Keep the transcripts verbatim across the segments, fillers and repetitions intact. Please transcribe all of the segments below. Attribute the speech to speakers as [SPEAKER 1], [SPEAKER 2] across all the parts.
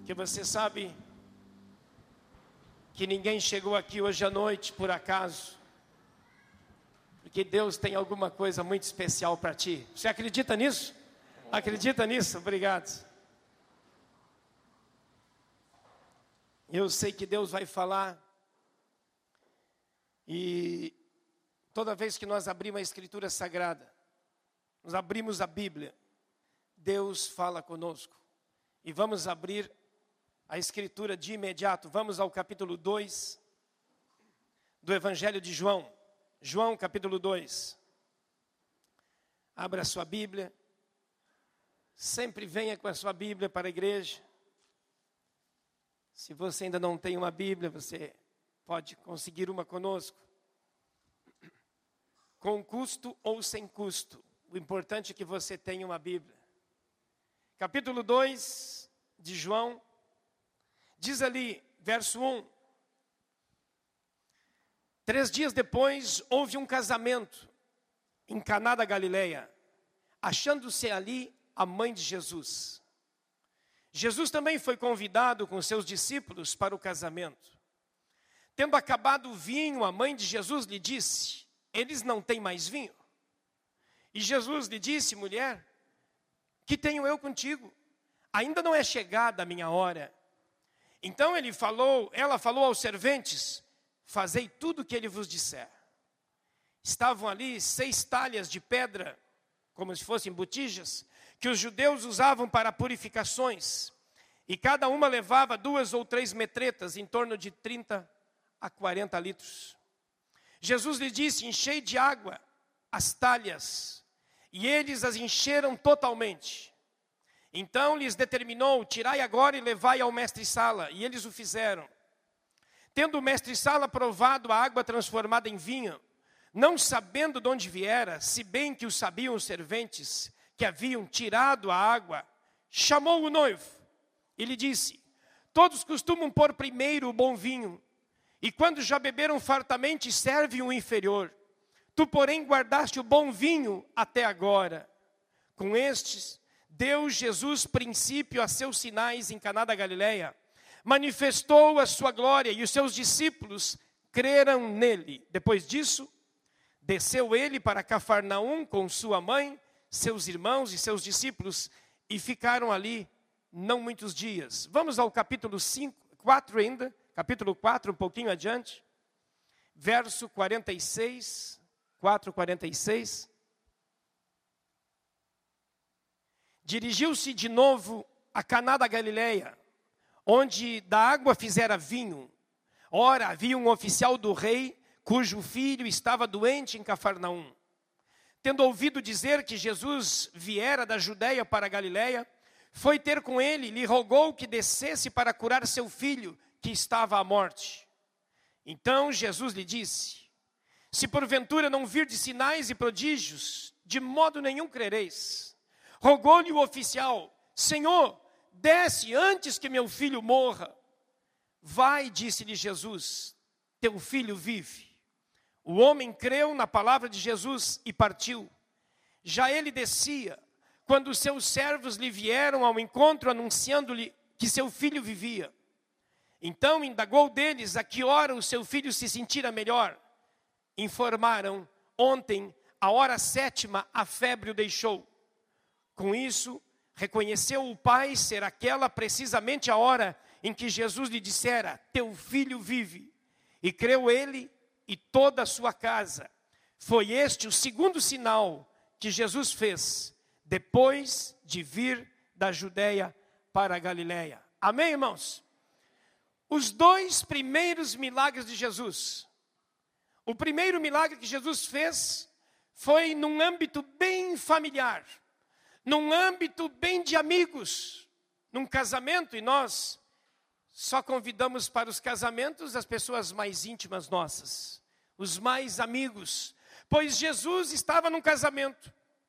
[SPEAKER 1] que você sabe que ninguém chegou aqui hoje à noite por acaso, porque Deus tem alguma coisa muito especial para ti. Você acredita nisso? Acredita nisso? Obrigado. Eu sei que Deus vai falar, e toda vez que nós abrimos a Escritura Sagrada, nós abrimos a Bíblia, Deus fala conosco. E vamos abrir a Escritura de imediato. Vamos ao capítulo dois do Evangelho de João. João capítulo dois. Abra a sua Bíblia. Sempre venha com a sua Bíblia para a igreja. Se você ainda não tem uma Bíblia, você pode conseguir uma conosco. Com custo ou sem custo. O importante é que você tenha uma Bíblia. Capítulo dois de João. Diz ali, verso um. Três dias depois, houve um casamento em Caná da Galileia, achando-se ali a mãe de Jesus. Jesus também foi convidado com seus discípulos para o casamento. Tendo acabado o vinho, a mãe de Jesus lhe disse: eles não têm mais vinho. E Jesus lhe disse: mulher, que tenho eu contigo? Ainda não é chegada a minha hora. Então ele falou, ela falou aos serventes: fazei tudo o que ele vos disser. Estavam ali seis talhas de pedra, como se fossem botijas, que os judeus usavam para purificações, e cada uma levava duas ou três metretas, em torno de trinta a quarenta litros. Jesus lhe disse: enchei de água as talhas, e eles as encheram totalmente. Então lhes determinou: tirai agora e levai ao mestre-sala, e eles o fizeram. Tendo o mestre-sala provado a água transformada em vinho, não sabendo de onde viera, se bem que o sabiam os serventes que haviam tirado a água, chamou o noivo e lhe disse: todos costumam pôr primeiro o bom vinho, e quando já beberam fartamente, servem o inferior. Tu, porém, guardaste o bom vinho até agora. Com estes, deu Jesus princípio a seus sinais em Caná da Galileia, manifestou a sua glória, e os seus discípulos creram nele. Depois disso, desceu ele para Cafarnaum com sua mãe, seus irmãos e seus discípulos, e ficaram ali não muitos dias. Vamos ao capítulo cinco, quatro ainda, capítulo quatro, um pouquinho adiante, verso quarenta e seis, quatro, quarenta e seis. Dirigiu-se de novo a Caná da Galileia, onde da água fizera vinho. Ora, havia um oficial do rei, cujo filho estava doente em Cafarnaum. Tendo ouvido dizer que Jesus viera da Judeia para a Galileia, foi ter com ele e lhe rogou que descesse para curar seu filho, que estava à morte. Então Jesus lhe disse: se porventura não virdes sinais e prodígios, de modo nenhum crereis. Rogou-lhe o oficial: Senhor, desce antes que meu filho morra. Vai, disse-lhe Jesus, teu filho vive. O homem creu na palavra de Jesus e partiu. Já ele descia, quando os seus servos lhe vieram ao encontro, anunciando-lhe que seu filho vivia. Então indagou deles a que hora o seu filho se sentira melhor. Informaram: ontem, a hora sétima, a febre o deixou. Com isso, reconheceu o pai ser aquela precisamente a hora em que Jesus lhe dissera: teu filho vive. E creu ele e toda a sua casa. Foi este o segundo sinal que Jesus fez, depois de vir da Judeia para a Galileia. Amém, irmãos? Os dois primeiros milagres de Jesus. O primeiro milagre que Jesus fez foi num âmbito bem familiar, num âmbito bem de amigos, num casamento, e nós só convidamos para os casamentos as pessoas mais íntimas nossas, os mais amigos, pois Jesus estava num casamento,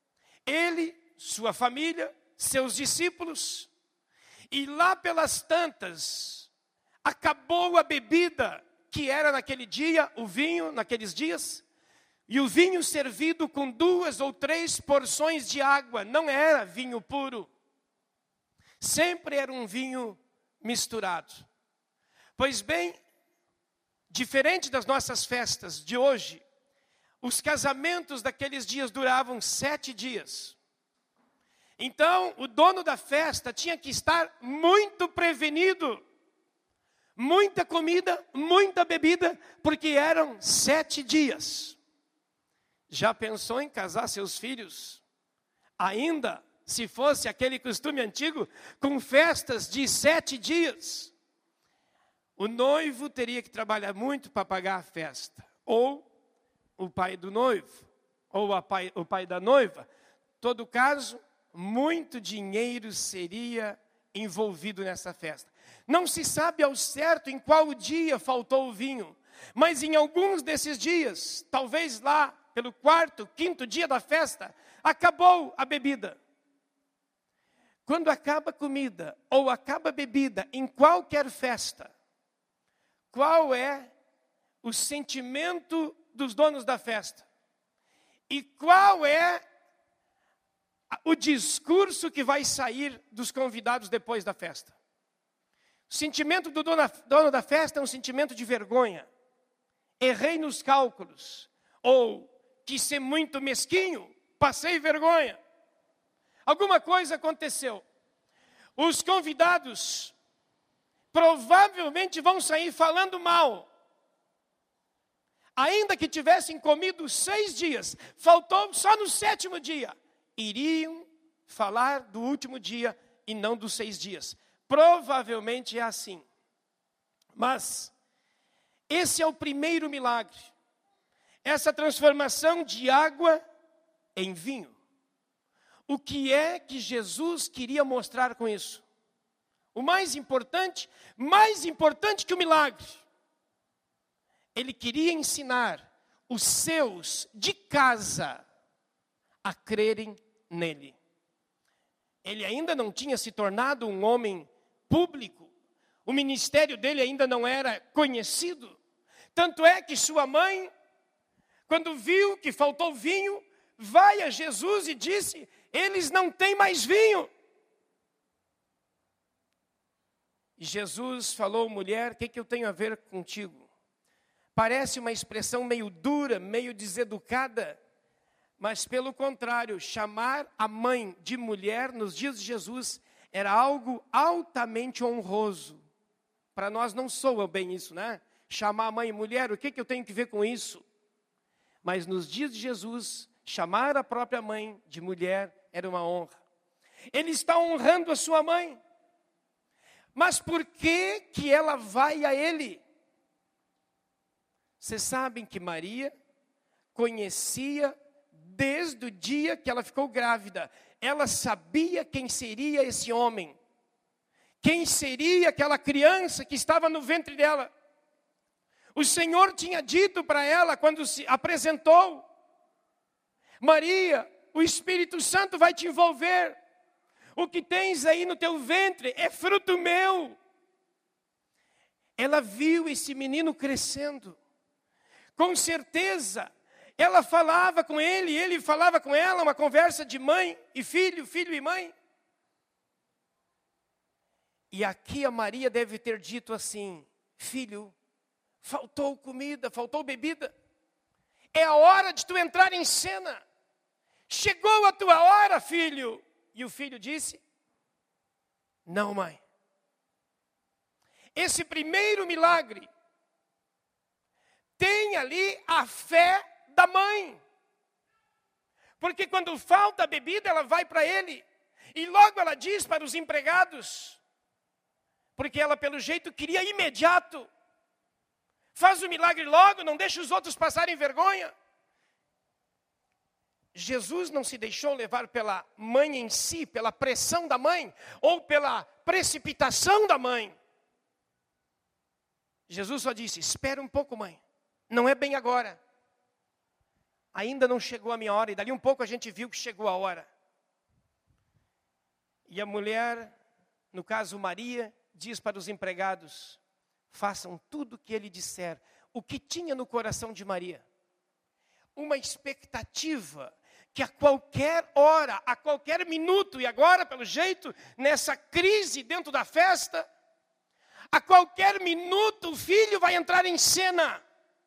[SPEAKER 1] ele, sua família, seus discípulos, e lá pelas tantas, acabou a bebida que era naquele dia, o vinho naqueles dias, e o vinho servido com duas ou três porções de água, não era vinho puro, sempre era um vinho misturado. Pois bem, diferente das nossas festas de hoje, os casamentos daqueles dias duravam sete dias. Então, o dono da festa tinha que estar muito prevenido. Muita comida, muita bebida, porque eram sete dias. Já pensou em casar seus filhos? Ainda, se fosse aquele costume antigo, com festas de sete dias. O noivo teria que trabalhar muito para pagar a festa. Ou o pai do noivo, ou a pai, o pai da noiva. Em todo caso, muito dinheiro seria envolvido nessa festa. Não se sabe ao certo em qual dia faltou o vinho, mas em alguns desses dias, talvez lá pelo quarto, quinto dia da festa, acabou a bebida. Quando acaba a comida ou acaba a bebida em qualquer festa, qual é o sentimento dos donos da festa? E qual é o discurso que vai sair dos convidados depois da festa? O sentimento do dono, dono da festa é um sentimento de vergonha. Errei nos cálculos. Ou, quis ser muito mesquinho, passei vergonha. Alguma coisa aconteceu. Os convidados provavelmente vão sair falando mal. Ainda que tivessem comido seis dias, faltou só no sétimo dia. Iriam falar do último dia e não dos seis dias. Provavelmente é assim. Mas esse é o primeiro milagre. Essa transformação de água em vinho. O que é que Jesus queria mostrar com isso? O mais importante, mais importante que o milagre. Ele queria ensinar os seus de casa a crerem nele. Ele ainda não tinha se tornado um homem público. O ministério dele ainda não era conhecido. Tanto é que sua mãe, quando viu que faltou vinho, vai a Jesus e disse: eles não têm mais vinho. E Jesus falou: mulher, o que, que eu tenho a ver contigo? Parece uma expressão meio dura, meio deseducada, mas pelo contrário, chamar a mãe de mulher nos dias de Jesus era algo altamente honroso. Para nós não soa bem isso, né? Chamar a mãe mulher, o que, que eu tenho que ver com isso? Mas nos dias de Jesus, chamar a própria mãe de mulher era uma honra. Ele está honrando a sua mãe. Mas por que que ela vai a ele? Vocês sabem que Maria conhecia desde o dia que ela ficou grávida. Ela sabia quem seria esse homem. Quem seria aquela criança que estava no ventre dela. O Senhor tinha dito para ela quando se apresentou: Maria, o Espírito Santo vai te envolver. O que tens aí no teu ventre é fruto meu. Ela viu esse menino crescendo. Com certeza, ela falava com ele, ele falava com ela, uma conversa de mãe e filho, filho e mãe. E aqui a Maria deve ter dito assim: filho, faltou comida, faltou bebida. É a hora de tu entrar em cena. Chegou a tua hora, filho. E o filho disse: não, mãe. Esse primeiro milagre tem ali a fé da mãe. Porque quando falta a bebida, ela vai para ele. E logo ela diz para os empregados, porque ela pelo jeito queria imediato. Faz o milagre logo, não deixa os outros passarem vergonha. Jesus não se deixou levar pela mãe em si, pela pressão da mãe, ou pela precipitação da mãe. Jesus só disse: espera um pouco, mãe, não é bem agora. Ainda não chegou a minha hora, e dali um pouco a gente viu que chegou a hora. E a mulher, no caso Maria, diz para os empregados: façam tudo o que ele disser. O que tinha no coração de Maria? Uma expectativa que a qualquer hora, a qualquer minuto, e agora, pelo jeito, nessa crise dentro da festa, A qualquer minuto o filho vai entrar em cena.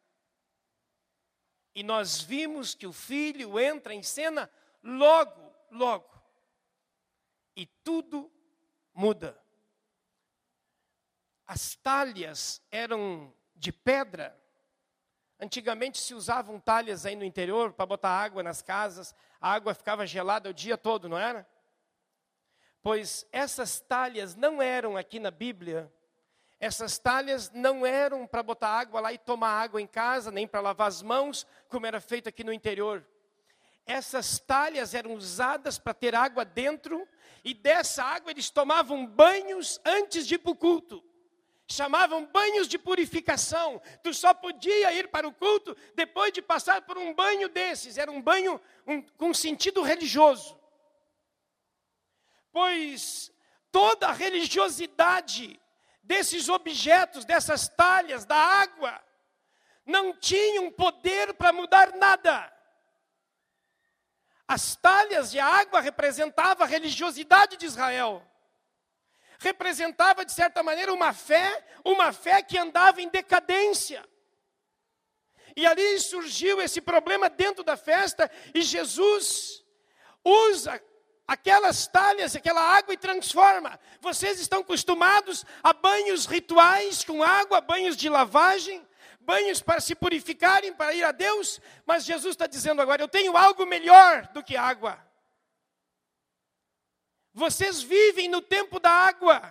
[SPEAKER 1] E nós vimos que o filho entra em cena logo, logo. E tudo muda. As talhas eram de pedra. Antigamente se usavam talhas aí no interior para botar água nas casas. A água ficava gelada o dia todo, não era? Pois essas talhas não eram aqui na Bíblia. Essas talhas não eram para botar água lá e tomar água em casa, nem para lavar as mãos, como era feito aqui no interior. Essas talhas eram usadas para ter água dentro, e dessa água eles tomavam banhos antes de ir para o culto. Chamavam banhos de purificação. Tu só podia ir para o culto depois de passar por um banho desses. Era um banho um, com sentido religioso. Pois toda a religiosidade desses objetos, dessas talhas, da água, não tinham poder para mudar nada. As talhas e a água representavam a religiosidade de Israel. Representava, de certa maneira, uma fé, uma fé que andava em decadência. E ali surgiu esse problema dentro da festa, e Jesus usa aquelas talhas, aquela água e transforma. Vocês estão acostumados a banhos rituais com água, banhos de lavagem, banhos para se purificarem, para ir a Deus, mas Jesus está dizendo agora, eu tenho algo melhor do que água. Vocês vivem no tempo da água.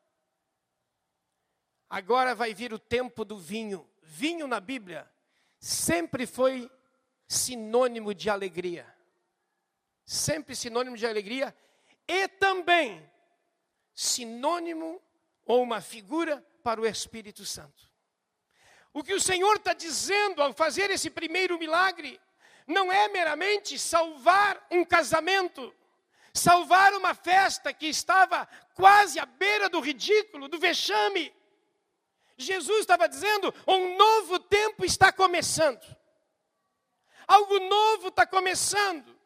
[SPEAKER 1] Agora vai vir o tempo do vinho. Vinho na Bíblia sempre foi sinônimo de alegria. Sempre sinônimo de alegria. E também sinônimo ou uma figura para o Espírito Santo. O que o Senhor está dizendo ao fazer esse primeiro milagre não é meramente salvar um casamento, salvar uma festa que estava quase à beira do ridículo, do vexame. Jesus estava dizendo, um novo tempo está começando. Algo novo está começando.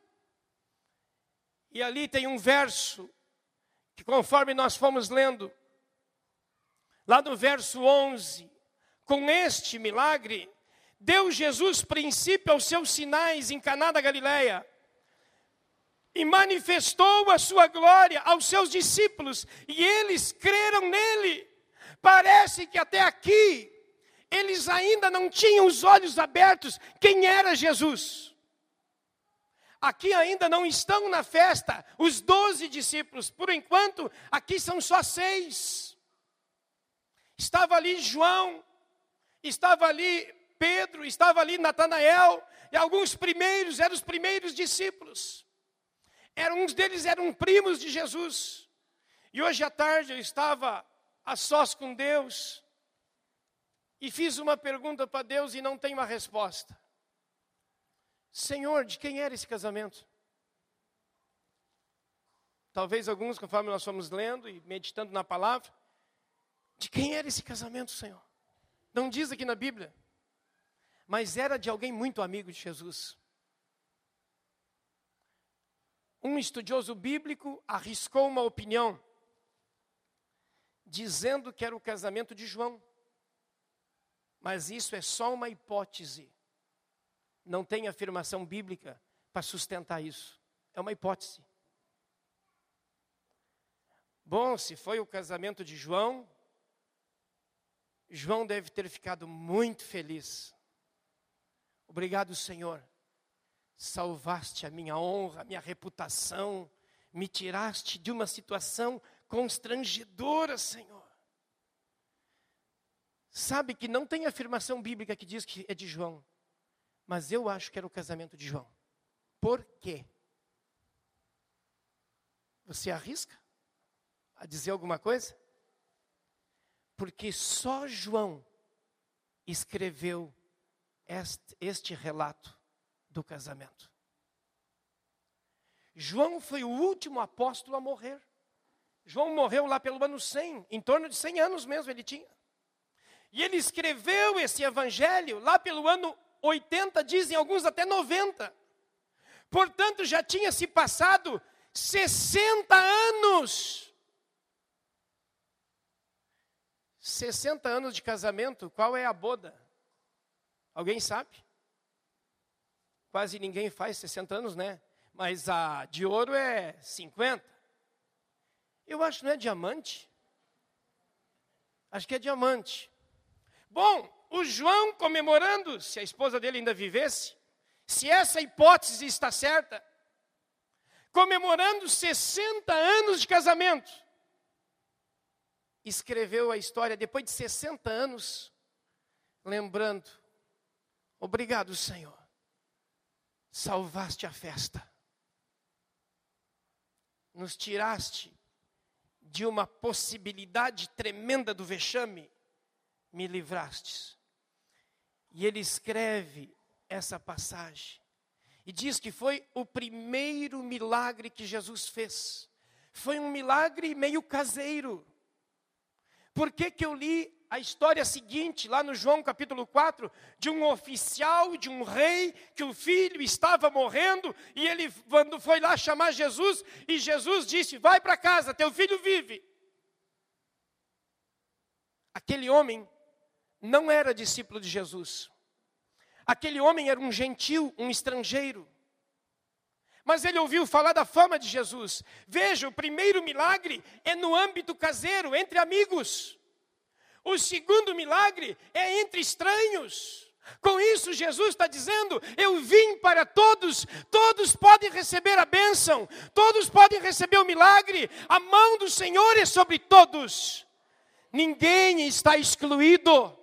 [SPEAKER 1] E ali tem um verso, que conforme nós fomos lendo, lá no verso onze, com este milagre, deu Jesus princípio aos seus sinais em Caná da Galileia, e manifestou a sua glória aos seus discípulos, e eles creram nele. Parece que até aqui, eles ainda não tinham os olhos abertos, quem era Jesus. Aqui ainda não estão na festa os doze discípulos, por enquanto, aqui são só seis. Estava ali João, estava ali Pedro, estava ali Natanael, e alguns primeiros, eram os primeiros discípulos. Eram, uns deles eram primos de Jesus. E hoje à tarde eu estava a sós com Deus e fiz uma pergunta para Deus e não tenho uma resposta. Senhor, de quem era esse casamento? Talvez alguns, conforme nós fomos lendo e meditando na palavra, de quem era esse casamento, Senhor? Não diz aqui na Bíblia, mas era de alguém muito amigo de Jesus. Um estudioso bíblico arriscou uma opinião, dizendo que era o casamento de João. Mas isso é só uma hipótese. Não tem afirmação bíblica para sustentar isso. É uma hipótese. Bom, se foi o casamento de João, João deve ter ficado muito feliz. Obrigado, Senhor. Salvaste a minha honra, a minha reputação, me tiraste de uma situação constrangedora, Senhor. Sabe que não tem afirmação bíblica que diz que é de João, mas eu acho que era o casamento de João. Por quê? Você arrisca a dizer alguma coisa? Porque só João escreveu este, este relato do casamento. João foi o último apóstolo a morrer. João morreu lá pelo ano cem, em torno de cem anos mesmo ele tinha. E ele escreveu esse evangelho lá pelo ano oitenta, dizem alguns até noventa. Portanto, já tinha se passado sessenta anos. sessenta anos de casamento, qual é a boda? Alguém sabe? Quase ninguém faz sessenta anos, né? Mas a de ouro é cinquenta. Eu acho que não é diamante. Acho que é diamante. Bom, o João comemorando, se a esposa dele ainda vivesse, se essa hipótese está certa, comemorando sessenta anos de casamento, escreveu a história depois de sessenta anos, lembrando: obrigado, Senhor, salvaste a festa, nos tiraste de uma possibilidade tremenda do vexame, me livrastes. E ele escreve essa passagem e diz que foi o primeiro milagre que Jesus fez. Foi um milagre meio caseiro. Por que que eu li a história seguinte, lá no João capítulo quatro, de um oficial, de um rei, que o filho estava morrendo, e ele quando foi lá chamar Jesus, e Jesus disse: vai para casa, teu filho vive. Aquele homem não era discípulo de Jesus. Aquele homem era um gentil, um estrangeiro. Mas ele ouviu falar da fama de Jesus. Veja, o primeiro milagre é no âmbito caseiro, entre amigos. O segundo milagre é entre estranhos. Com isso, Jesus está dizendo: eu vim para todos, todos podem receber a bênção, todos podem receber o milagre, a mão do Senhor é sobre todos. Ninguém está excluído.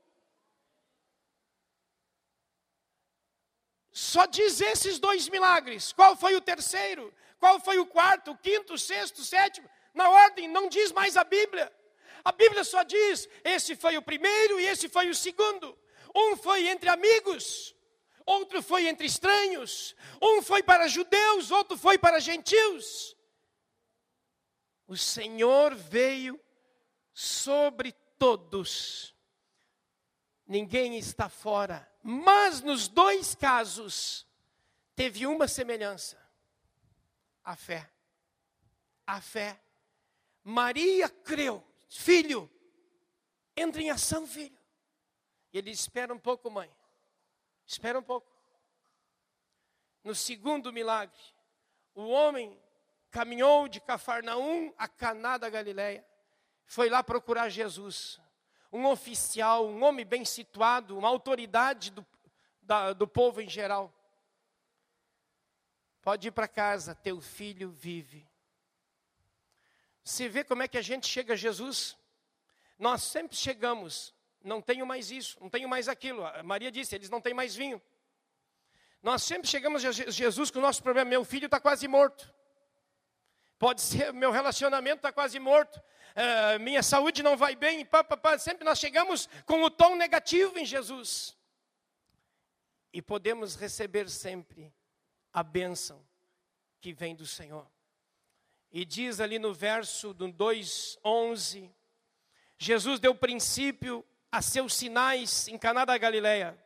[SPEAKER 1] Só diz esses dois milagres. Qual foi o terceiro? Qual foi o quarto, o quinto, o sexto, o sétimo? Na ordem, não diz mais a Bíblia. A Bíblia só diz: esse foi o primeiro e esse foi o segundo. Um foi entre amigos, outro foi entre estranhos. Um foi para judeus, outro foi para gentios. O Senhor veio sobre todos. Ninguém está fora. Mas nos dois casos, teve uma semelhança: a fé. A fé. Maria creu. Filho, entra em ação, filho. E ele disse: espera um pouco, mãe. Espera um pouco. No segundo milagre, o homem caminhou de Cafarnaum a Caná da Galileia. Foi lá procurar Jesus. Um oficial, um homem bem situado, uma autoridade do, da, do povo em geral. Pode ir para casa, teu filho vive. Você vê como é que a gente chega a Jesus? Nós sempre chegamos: não tenho mais isso, não tenho mais aquilo. A Maria disse: eles não têm mais vinho. Nós sempre chegamos a Jesus com o nosso problema: meu filho está quase morto. Pode ser, meu relacionamento está quase morto. Uh, minha saúde não vai bem. Pá, pá, pá. Sempre nós chegamos com o tom negativo em Jesus. E podemos receber sempre a bênção que vem do Senhor. E diz ali no verso do dois, onze, Jesus deu princípio a seus sinais em Caná da Galileia.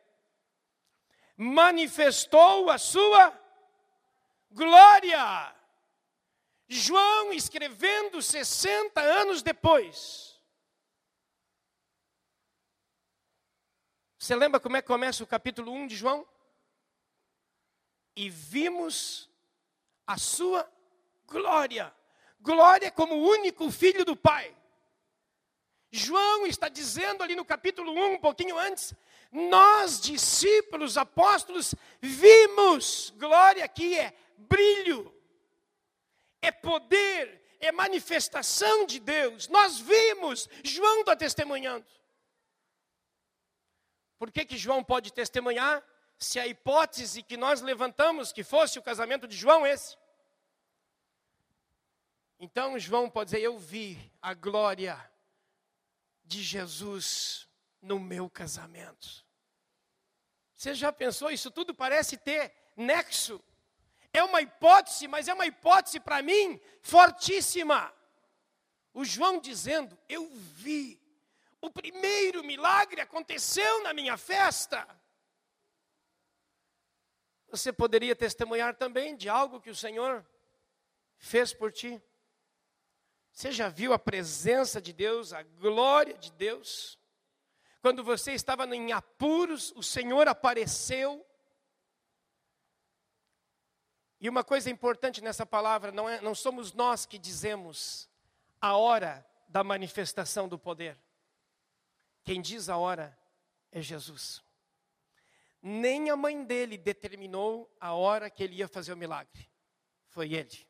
[SPEAKER 1] Manifestou a sua glória. João escrevendo sessenta anos depois. Você lembra como é que começa o capítulo um de João? E vimos a sua glória. Glória como o único filho do Pai. João está dizendo ali no capítulo um, um pouquinho antes: nós, discípulos, apóstolos, vimos. Glória aqui é brilho, é poder, é manifestação de Deus. Nós vimos. João está testemunhando. Por que que João pode testemunhar, se a hipótese que nós levantamos, que fosse o casamento de João esse? Então João pode dizer: eu vi a glória de Jesus no meu casamento. Você já pensou? Isso tudo parece ter nexo. É uma hipótese, mas é uma hipótese para mim fortíssima. O João dizendo: eu vi. O primeiro milagre aconteceu na minha festa. Você poderia testemunhar também de algo que o Senhor fez por ti. Você já viu a presença de Deus, a glória de Deus? Quando você estava em apuros, o Senhor apareceu. E uma coisa importante nessa palavra, não, é, não somos nós que dizemos a hora da manifestação do poder. Quem diz a hora é Jesus. Nem a mãe dele determinou a hora que ele ia fazer o milagre. Foi ele.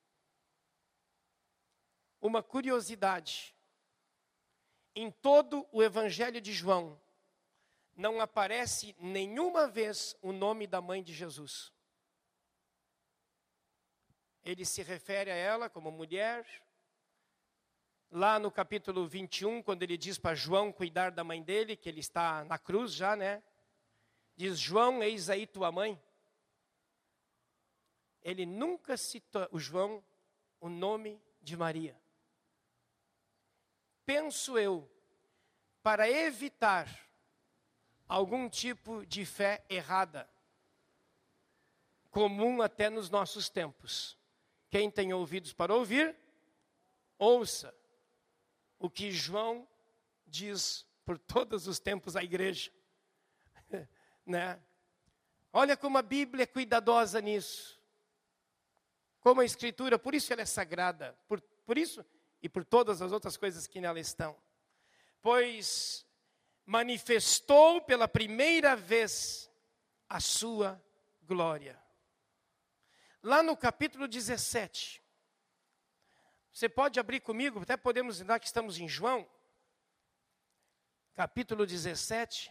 [SPEAKER 1] Uma curiosidade. Em todo o Evangelho de João, não aparece nenhuma vez o nome da mãe de Jesus. Ele se refere a ela como mulher. Lá no capítulo vinte e um, quando ele diz para João cuidar da mãe dele, que ele está na cruz já, né? Diz, João, eis aí tua mãe. Ele nunca citou, o João, o nome de Maria. Penso eu, para evitar algum tipo de fé errada, comum até nos nossos tempos. Quem tem ouvidos para ouvir, ouça o que João diz por todos os tempos à igreja. Né? Olha como a Bíblia é cuidadosa nisso. Como a Escritura, por isso ela é sagrada, por, por isso e por todas as outras coisas que nela estão. Pois manifestou pela primeira vez a sua glória. Lá no capítulo dezessete, você pode abrir comigo, até podemos lembrar que estamos em João, capítulo dezessete.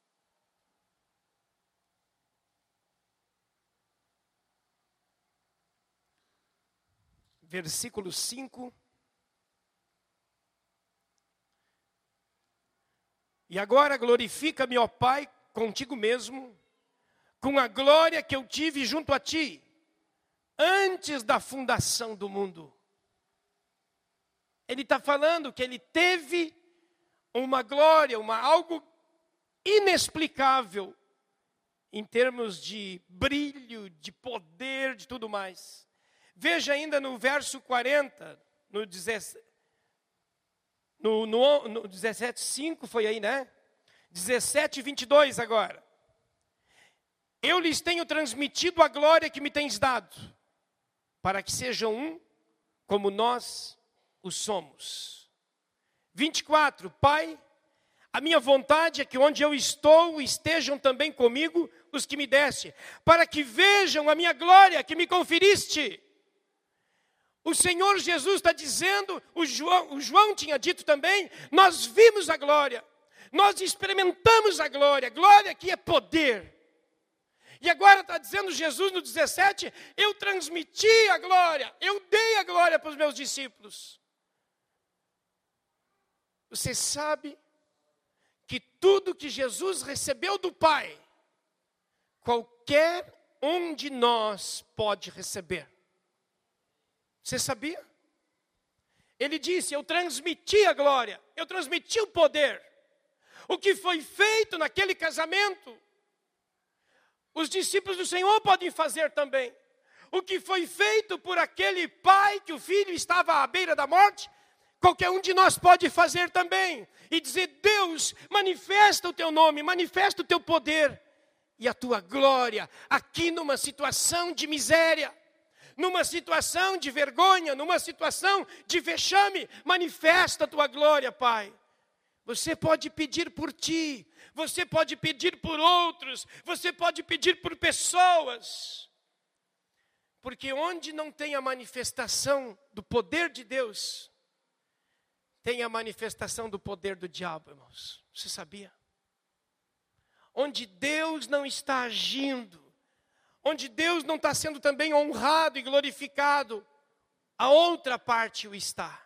[SPEAKER 1] Versículo cinco. E agora glorifica-me, ó Pai, contigo mesmo, com a glória que eu tive junto a ti, antes da fundação do mundo. Ele está falando que ele teve uma glória, uma, algo inexplicável, em termos de brilho, de poder, de tudo mais. Veja ainda no verso quarenta, no dezessete, no, no, no dezessete, cinco foi aí, né? dezessete, vinte e dois agora. Eu lhes tenho transmitido a glória que me tens dado, para que sejam um, como nós o somos. vinte e quatro, Pai, a minha vontade é que onde eu estou, estejam também comigo os que me deste, para que vejam a minha glória que me conferiste. O Senhor Jesus está dizendo, o João, o João tinha dito também, nós vimos a glória, nós experimentamos a glória, glória que é poder. E agora está dizendo Jesus no dezessete, eu transmiti a glória, eu dei a glória para os meus discípulos. Você sabe que tudo que Jesus recebeu do Pai, qualquer um de nós pode receber. Você sabia? Ele disse, eu transmiti a glória, eu transmiti o poder. O que foi feito naquele casamento, os discípulos do Senhor podem fazer também. O que foi feito por aquele pai que o filho estava à beira da morte, qualquer um de nós pode fazer também. E dizer, Deus, manifesta o teu nome, manifesta o teu poder e a tua glória aqui numa situação de miséria. Numa situação de vergonha, numa situação de vexame, manifesta a tua glória, Pai. Você pode pedir por ti, você pode pedir por outros, você pode pedir por pessoas. Porque onde não tem a manifestação do poder de Deus, tem a manifestação do poder do diabo, irmãos. Você sabia? Onde Deus não está agindo, onde Deus não está sendo também honrado e glorificado, a outra parte o está.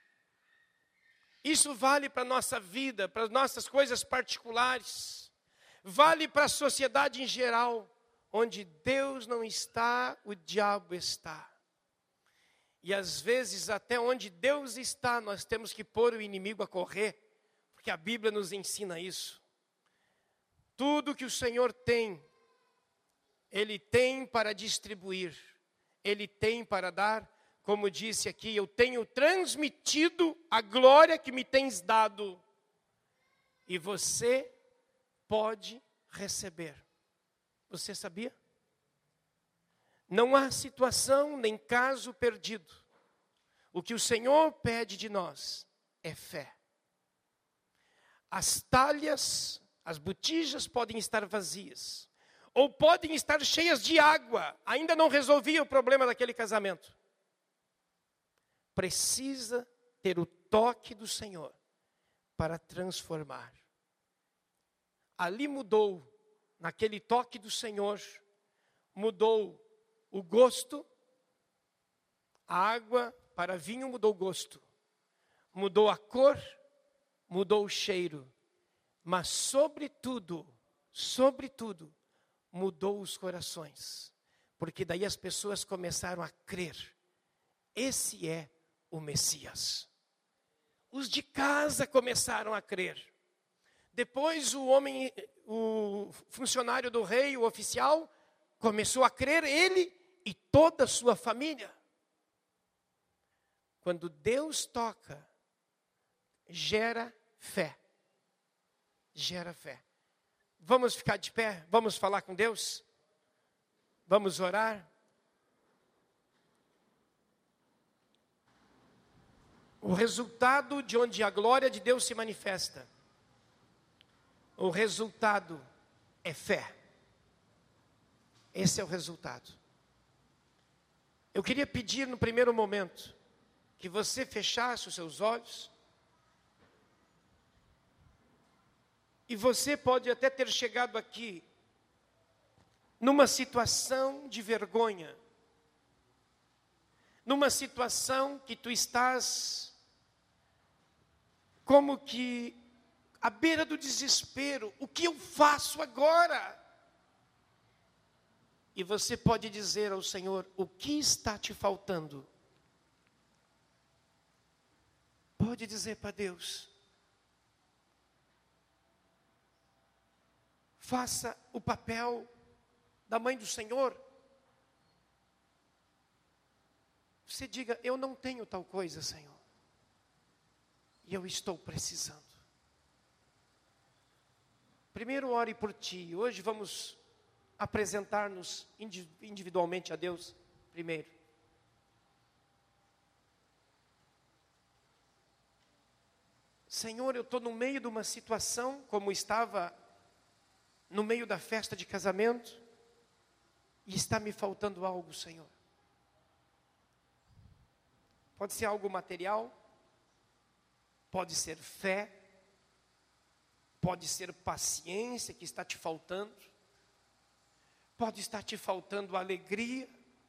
[SPEAKER 1] Isso vale para a nossa vida, para as nossas coisas particulares, vale para a sociedade em geral. Onde Deus não está, o diabo está. E às vezes até onde Deus está, nós temos que pôr o inimigo a correr, porque a Bíblia nos ensina isso. Tudo que o Senhor tem, Ele tem para distribuir, Ele tem para dar como disse aqui, eu tenho transmitido a glória que me tens dado. E você pode receber. Você sabia? Não há situação nem caso perdido. O que o Senhor pede de nós é fé. As talhas, as botijas podem estar vazias, ou podem estar cheias de água, ainda não resolvia o problema daquele casamento. Precisa ter o toque do Senhor para transformar. Ali mudou, naquele toque do Senhor, mudou o gosto, a água para vinho mudou o gosto, mudou a cor, mudou o cheiro, mas sobretudo, sobretudo, mudou os corações, porque daí as pessoas começaram a crer, esse é o Messias. Os de casa começaram a crer. Depois o homem, o funcionário do rei, o oficial, começou a crer, ele e toda a sua família. Quando Deus toca, gera fé. Gera fé. Vamos ficar de pé? Vamos falar com Deus? Vamos orar? O resultado de onde a glória de Deus se manifesta, o resultado é fé. Esse é o resultado. Eu queria pedir no primeiro momento que você fechasse os seus olhos. E você pode até ter chegado aqui numa situação de vergonha, numa situação que tu estás como que à beira do desespero. O que eu faço agora? E você pode dizer ao Senhor, o que está te faltando? Pode dizer para Deus. Faça o papel da mãe do Senhor. Você diga, eu não tenho tal coisa, Senhor. E eu estou precisando. Primeiro ore por ti. Hoje vamos apresentar-nos individualmente a Deus primeiro. Senhor, eu estou no meio de uma situação como estava no meio da festa de casamento e está me faltando algo, Senhor. Pode ser algo material, pode ser fé, pode ser paciência que está te faltando, pode estar te faltando alegria,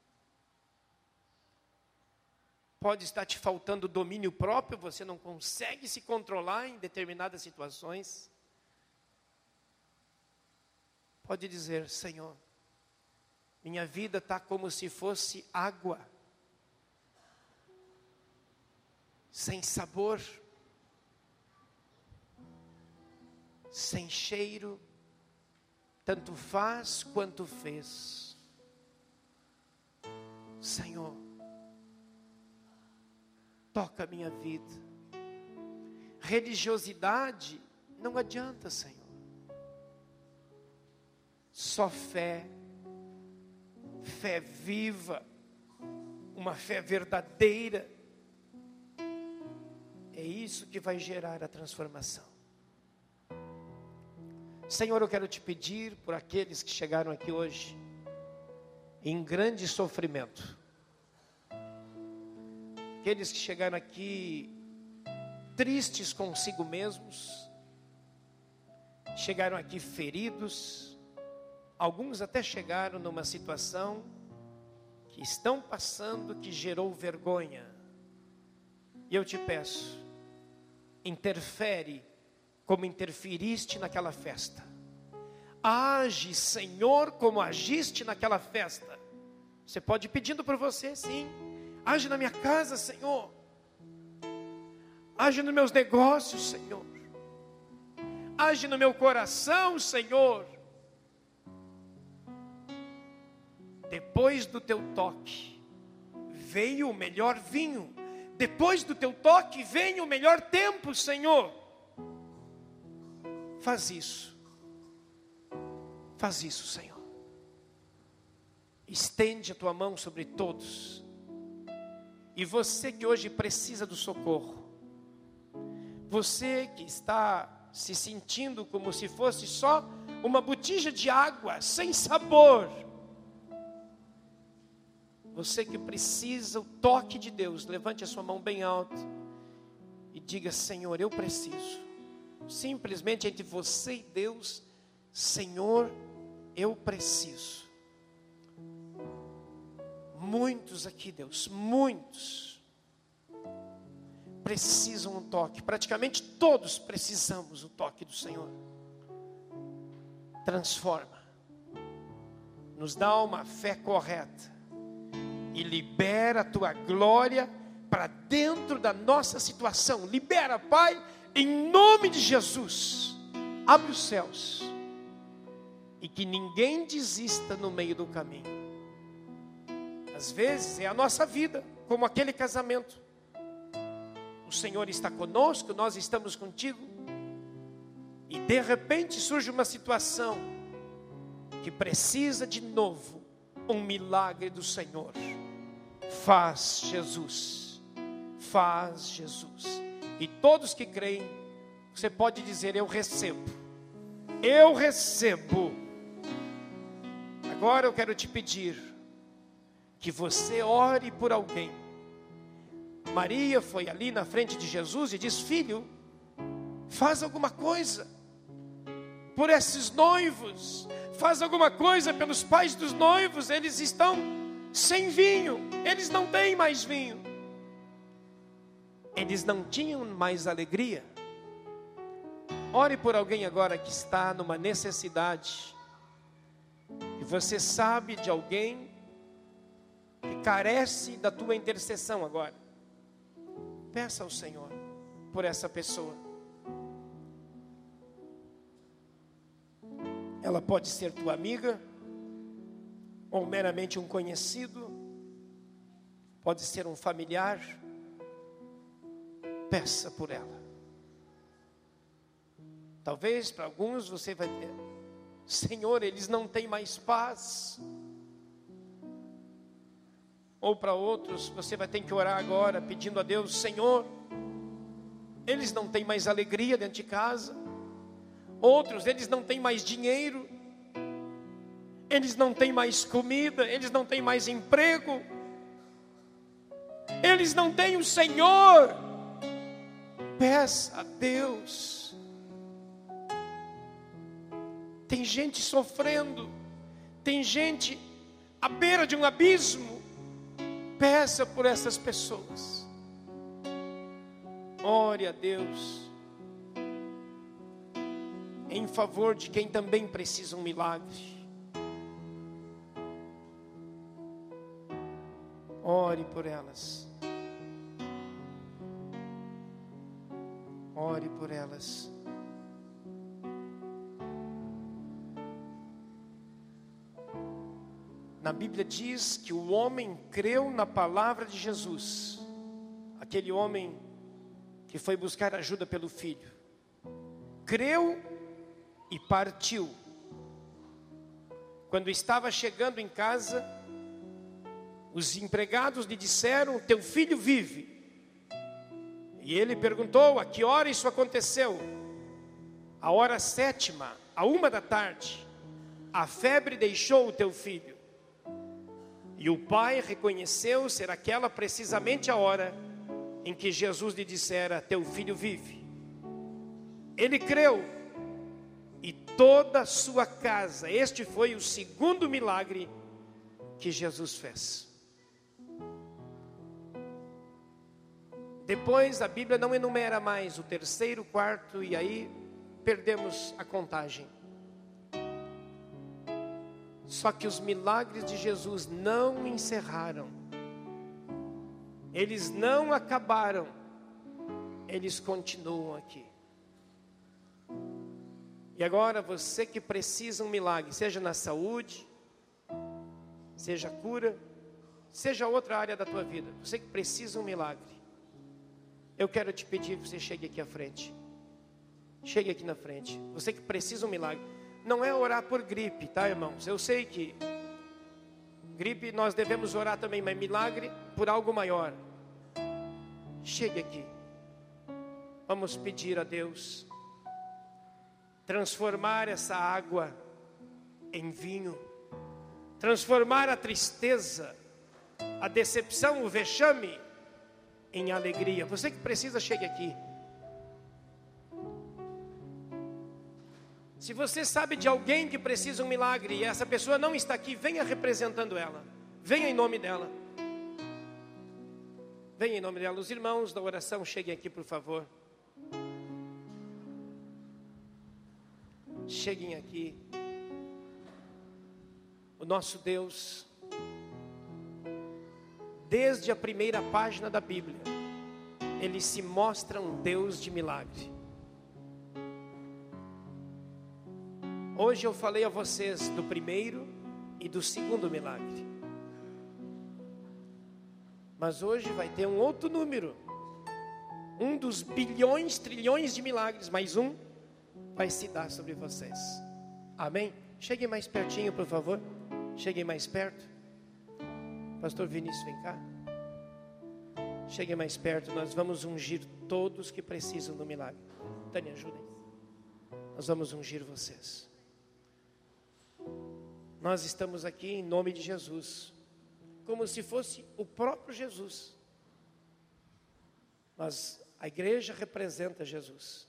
[SPEAKER 1] pode estar te faltando domínio próprio, você não consegue se controlar em determinadas situações. Pode dizer, Senhor, minha vida está como se fosse água, sem sabor, sem cheiro, tanto faz quanto fez. Senhor, toca a minha vida. Religiosidade não adianta, Senhor. Só fé, fé viva, uma fé verdadeira, é isso que vai gerar a transformação. Senhor, eu quero te pedir por aqueles que chegaram aqui hoje em grande sofrimento, aqueles que chegaram aqui tristes consigo mesmos, chegaram aqui feridos, alguns até chegaram numa situação que estão passando, que gerou vergonha. E eu te peço, interfere como interferiste naquela festa. Age, Senhor, como agiste naquela festa. Você pode ir pedindo por você, sim. Age na minha casa, Senhor. Age nos meus negócios, Senhor. Age no meu coração, Senhor. Depois do teu toque, veio o melhor vinho. Depois do teu toque, vem o melhor tempo, Senhor. Faz isso. Faz isso, Senhor. Estende a tua mão sobre todos. E você que hoje precisa do socorro, você que está se sentindo como se fosse só uma botija de água, sem sabor, você que precisa o toque de Deus, levante a sua mão bem alta e diga: Senhor, eu preciso. Simplesmente entre você e Deus: Senhor, eu preciso. Muitos aqui, Deus, muitos precisam um toque. Praticamente todos precisamos do toque do Senhor. Transforma, nos dá uma fé correta e libera a tua glória para dentro da nossa situação. Libera, Pai, em nome de Jesus. Abre os céus e que ninguém desista no meio do caminho. Às vezes é a nossa vida, como aquele casamento. O Senhor está conosco, nós estamos contigo, e de repente surge uma situação que precisa de novo um milagre do Senhor. Faz, Jesus, faz, Jesus. E todos que creem, você pode dizer: eu recebo, eu recebo. Agora eu quero te pedir que você ore por alguém. Maria foi ali na frente de Jesus e disse: filho, faz alguma coisa por esses noivos, faz alguma coisa pelos pais dos noivos, eles estão sem vinho, eles não têm mais vinho. Eles não tinham mais alegria. Ore por alguém agora que está numa necessidade, e você sabe de alguém que carece da tua intercessão agora. Peça ao Senhor por essa pessoa. Ela pode ser tua amiga, ou meramente um conhecido, pode ser um familiar. Peça por ela. Talvez para alguns você vai dizer: Senhor, eles não têm mais paz. Ou para outros, você vai ter que orar agora, pedindo a Deus: Senhor, eles não têm mais alegria dentro de casa. Outros, eles não têm mais dinheiro. Eles não têm mais comida. Eles não têm mais emprego. Eles não têm o Senhor. Peça a Deus. Tem gente sofrendo. Tem gente à beira de um abismo. Peça por essas pessoas. Ore a Deus em favor de quem também precisa um milagre. Ore por elas. Ore por elas. Na Bíblia diz que o homem creu na palavra de Jesus. Aquele homem que foi buscar ajuda pelo filho. Creu e partiu. Quando estava chegando em casa, os empregados lhe disseram: teu filho vive. E ele perguntou: a que hora isso aconteceu? A hora sétima, a uma da tarde. A febre deixou o teu filho. E o pai reconheceu ser aquela precisamente a hora em que Jesus lhe dissera: teu filho vive. Ele creu, e toda a sua casa. Este foi o segundo milagre que Jesus fez. Depois a Bíblia não enumera mais o terceiro, quarto, e aí perdemos a contagem. Só que os milagres de Jesus não encerraram. Eles não acabaram. Eles continuam aqui. E agora você que precisa um milagre, seja na saúde, seja cura, seja outra área da tua vida, você que precisa de um milagre, eu quero te pedir que você chegue aqui à frente. Chegue aqui na frente. Você que precisa de um milagre. Não é orar por gripe, tá, irmãos? Eu sei que gripe nós devemos orar também, mas milagre por algo maior. Chegue aqui. Vamos pedir a Deus transformar essa água em vinho, transformar a tristeza, a decepção, o vexame em alegria. Você que precisa, chegue aqui. Se você sabe de alguém que precisa de um milagre e essa pessoa não está aqui, venha representando ela. Venha em nome dela. Venha em nome dela. Os irmãos da oração, cheguem aqui, por favor. Cheguem aqui. O nosso Deus, desde a primeira página da Bíblia, Ele se mostra um Deus de milagre. Hoje eu falei a vocês do primeiro e do segundo milagre. Mas hoje vai ter um outro número. Um dos bilhões, trilhões de milagres, mais um vai se dar sobre vocês. Amém? Cheguem mais pertinho, por favor. Cheguem mais perto. Pastor Vinícius, vem cá. Cheguem mais perto. Nós vamos ungir todos que precisam do milagre. Tânia, ajudem. Nós vamos ungir vocês. Nós estamos aqui em nome de Jesus, como se fosse o próprio Jesus. Mas a igreja representa Jesus.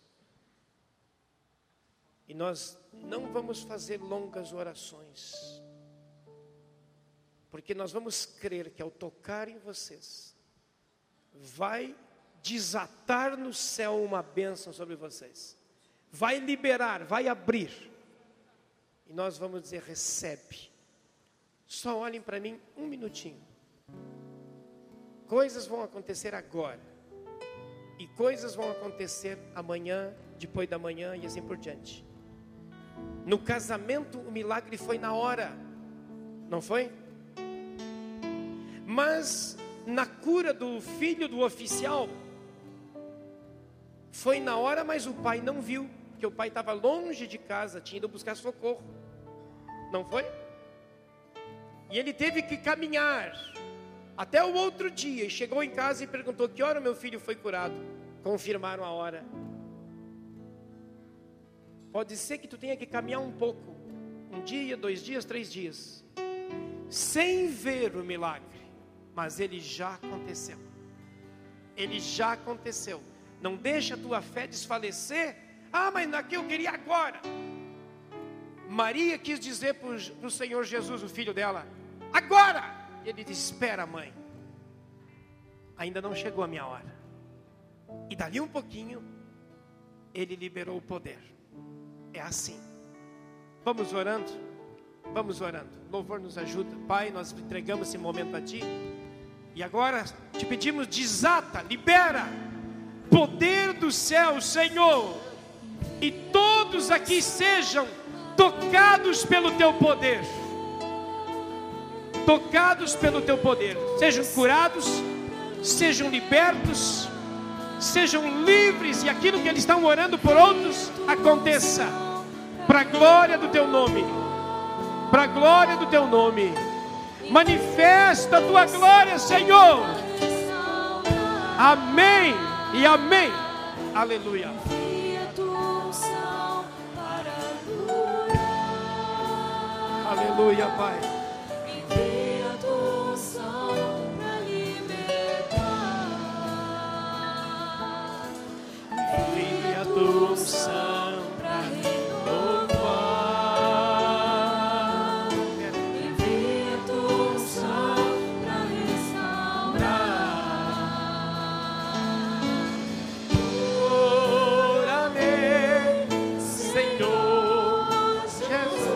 [SPEAKER 1] E nós não vamos fazer longas orações, porque nós vamos crer que ao tocar em vocês, vai desatar no céu uma bênção sobre vocês. Vai liberar, vai abrir. E nós vamos dizer, recebe. Só olhem para mim um minutinho. Coisas vão acontecer agora. E coisas vão acontecer amanhã, depois da manhã e assim por diante. No casamento o milagre foi na hora. Não foi? Mas na cura do filho do oficial, foi na hora, mas o pai não viu. Porque o pai estava longe de casa, tinha ido buscar socorro. Não foi? E ele teve que caminhar até o outro dia. E chegou em casa e perguntou, que hora meu filho foi curado? Confirmaram a hora. Pode ser que tu tenha que caminhar um pouco. Um dia, dois dias, três dias. Sem ver o milagre. Mas ele já aconteceu. Ele já aconteceu. Não deixa a tua fé desfalecer. Ah, mas daqui eu queria agora. Maria quis dizer para o Senhor Jesus, o filho dela, agora. Ele disse, espera, mãe, ainda não chegou a minha hora. E dali um pouquinho, ele liberou o poder. É assim. Vamos orando, vamos orando. Louvor nos ajuda. Pai, nós entregamos esse momento a Ti. E agora te pedimos, desata, libera poder do céu, Senhor. E todos aqui sejam tocados pelo Teu poder. Tocados pelo Teu poder. Sejam curados, sejam libertos, sejam livres. E aquilo que eles estão orando por outros, aconteça. Para a glória do Teu nome. Para a glória do Teu nome. Manifesta a Tua glória, Senhor. Amém e amém. Aleluia. Aleluia, Pai.
[SPEAKER 2] Envia a tua unção para libertar. Envia a tua unção para renovar. Envia a tua unção para restaurar.
[SPEAKER 1] Cura-me, Senhor Jesus.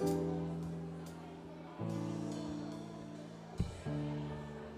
[SPEAKER 2] Senhor.